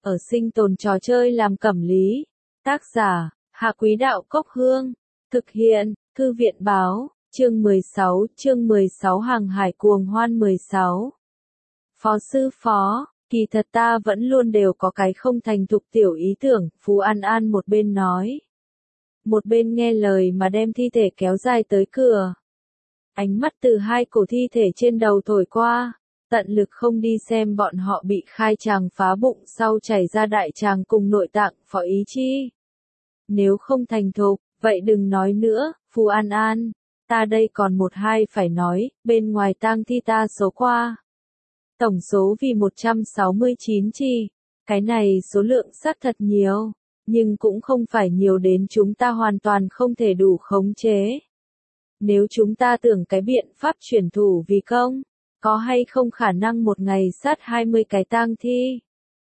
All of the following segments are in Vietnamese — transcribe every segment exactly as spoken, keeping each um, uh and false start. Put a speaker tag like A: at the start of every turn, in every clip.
A: ở sinh tồn trò chơi làm cẩm lý. Tác giả, Hạ Quý Đạo Cốc Hương. Thực hiện, Thư viện Báo, chương mười sáu, chương mười sáu Hàng hải cuồng hoan mười sáu. Phó sư phó, kỳ thật ta vẫn luôn đều có cái không thành thục tiểu ý tưởng, Phú An An một bên nói. Một bên nghe lời mà đem thi thể kéo dài tới cửa. Ánh mắt từ hai cổ thi thể trên đầu thổi qua, tận lực không đi xem bọn họ bị khai tràng phá bụng sau chảy ra đại tràng cùng nội tạng, Phó Ý Chi. Nếu không thành thục, vậy đừng nói nữa, Phú An An, ta đây còn một hai phải nói, bên ngoài tang thi ta số qua. Tổng số vì một trăm sáu mươi chín chi, cái này số lượng xác thật nhiều, nhưng cũng không phải nhiều đến chúng ta hoàn toàn không thể đủ khống chế. Nếu chúng ta tưởng cái biện pháp chuyển thủ vì công, có hay không khả năng một ngày sát hai mươi cái tang thi?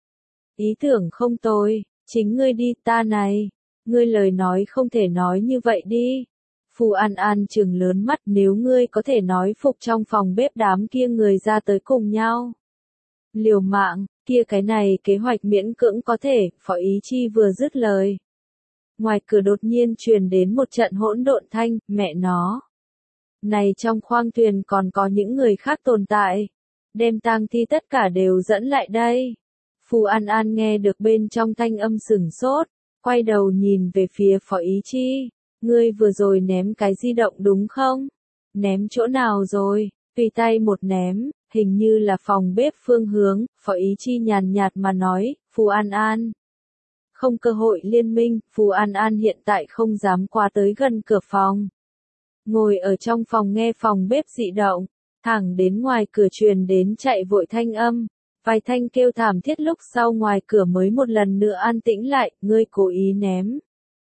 A: Ý tưởng không tồi, chính ngươi đi ta này, ngươi lời nói không thể nói như vậy đi. Phù An An trừng lớn mắt, nếu ngươi có thể nói phục trong phòng bếp đám kia người ra tới cùng nhau. Liều mạng, kia cái này kế hoạch miễn cưỡng có thể, Phó Ý Chi vừa dứt lời. Ngoài cửa đột nhiên truyền đến một trận hỗn độn thanh, mẹ nó. Này trong khoang thuyền còn có những người khác tồn tại. Đem tang thi tất cả đều dẫn lại đây. Phù An An nghe được bên trong thanh âm sửng sốt, quay đầu nhìn về phía Phó Ý Chi. Ngươi vừa rồi ném cái di động đúng không? Ném chỗ nào rồi? Tùy tay một ném, hình như là phòng bếp phương hướng, Phó Ý Chi nhàn nhạt mà nói, Phù An An. Không cơ hội liên minh, Phù An An hiện tại không dám qua tới gần cửa phòng. Ngồi ở trong phòng nghe phòng bếp dị động, thẳng đến ngoài cửa truyền đến chạy vội thanh âm, vài thanh kêu thảm thiết lúc sau ngoài cửa mới một lần nữa an tĩnh lại, ngươi cố ý ném.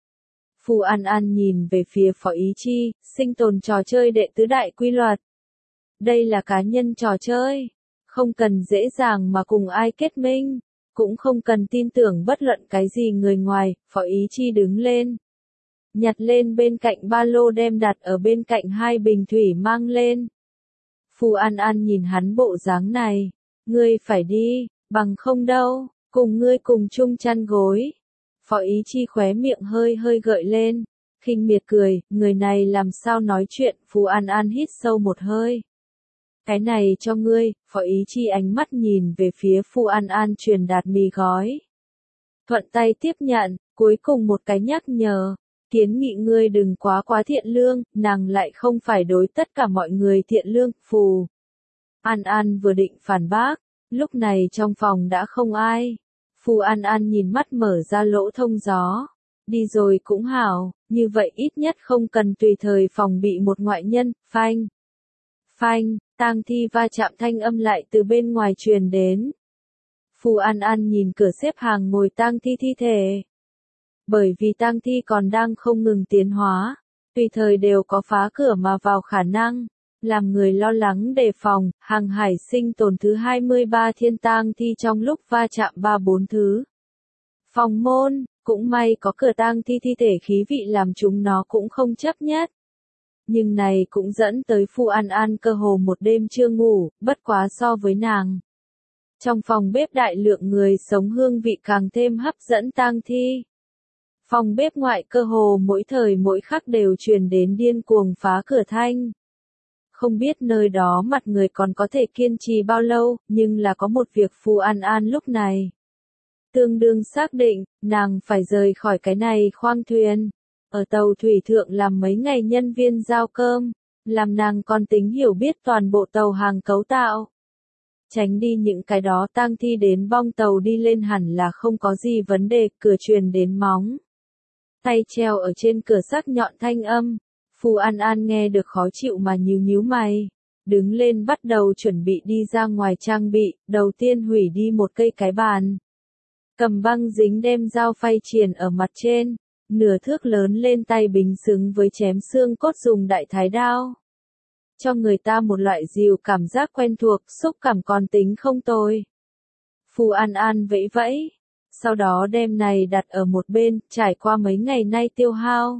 A: Phù An An nhìn về phía Phó Ý Chi, sinh tồn trò chơi đệ tứ đại quy luật. Đây là cá nhân trò chơi, không cần dễ dàng mà cùng ai kết minh, cũng không cần tin tưởng bất luận cái gì người ngoài, Phó Ý Chi đứng lên. Nhặt lên bên cạnh ba lô đem đặt ở bên cạnh hai bình thủy mang lên. Phù An An nhìn hắn bộ dáng này, ngươi phải đi, bằng không đâu, cùng ngươi cùng chung chăn gối. Phó Ý Chi khóe miệng hơi hơi gợi lên, khinh miệt cười, người này làm sao nói chuyện, Phù An An hít sâu một hơi. Cái này cho ngươi, Phó Ý Chi ánh mắt nhìn về phía Phù An An truyền đạt mì gói. Thuận tay tiếp nhận, cuối cùng một cái nhắc nhở, kiến nghị ngươi đừng quá quá thiện lương, nàng lại không phải đối tất cả mọi người thiện lương, Phù. An An vừa định phản bác, lúc này trong phòng đã không ai. Phù An An nhìn mắt mở ra lỗ thông gió. Đi rồi cũng hảo, như vậy ít nhất không cần tùy thời phòng bị một ngoại nhân, phanh. Phanh, tang thi va chạm thanh âm lại từ bên ngoài truyền đến. Phù An An nhìn cửa xếp hàng ngồi tang thi thi thể. Bởi vì tang thi còn đang không ngừng tiến hóa, tùy thời đều có phá cửa mà vào khả năng. Làm người lo lắng đề phòng, hàng hải sinh tồn thứ hai mươi ba thiên tang thi trong lúc va chạm ba bốn thứ. Phòng môn, cũng may có cửa tang thi thi thể khí vị làm chúng nó cũng không chấp nhất. Nhưng này cũng dẫn tới Phù An An cơ hồ một đêm chưa ngủ, bất quá so với nàng. Trong phòng bếp đại lượng người sống hương vị càng thêm hấp dẫn tang thi. Phòng bếp ngoại cơ hồ mỗi thời mỗi khắc đều truyền đến điên cuồng phá cửa thanh. Không biết nơi đó mặt người còn có thể kiên trì bao lâu, nhưng là có một việc Phù An An lúc này. Tương đương xác định, nàng phải rời khỏi cái này khoang thuyền. Ở tàu thủy thượng làm mấy ngày nhân viên giao cơm, làm nàng còn tính hiểu biết toàn bộ tàu hàng cấu tạo. Tránh đi những cái đó tang thi đến bong tàu đi lên hẳn là không có gì vấn đề, cửa truyền đến móng. Tay treo ở trên cửa sắc nhọn thanh âm. Phù An An nghe được khó chịu mà nhíu nhíu mày, đứng lên bắt đầu chuẩn bị đi ra ngoài trang bị, đầu tiên hủy đi một cây cái bàn. Cầm băng dính đem dao phay triền ở mặt trên, nửa thước lớn lên tay bình xứng với chém xương cốt dùng đại thái đao. Cho người ta một loại dịu cảm giác quen thuộc, xúc cảm còn tính không tồi. Phù An An vẫy vẫy, sau đó đem này đặt ở một bên, trải qua mấy ngày nay tiêu hao.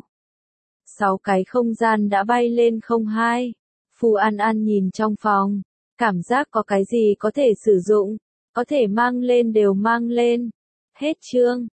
A: Sáu cái không gian đã bay lên không hai. Phù An An nhìn trong phòng, cảm giác có cái gì có thể sử dụng, có thể mang lên đều mang lên. Hết chương.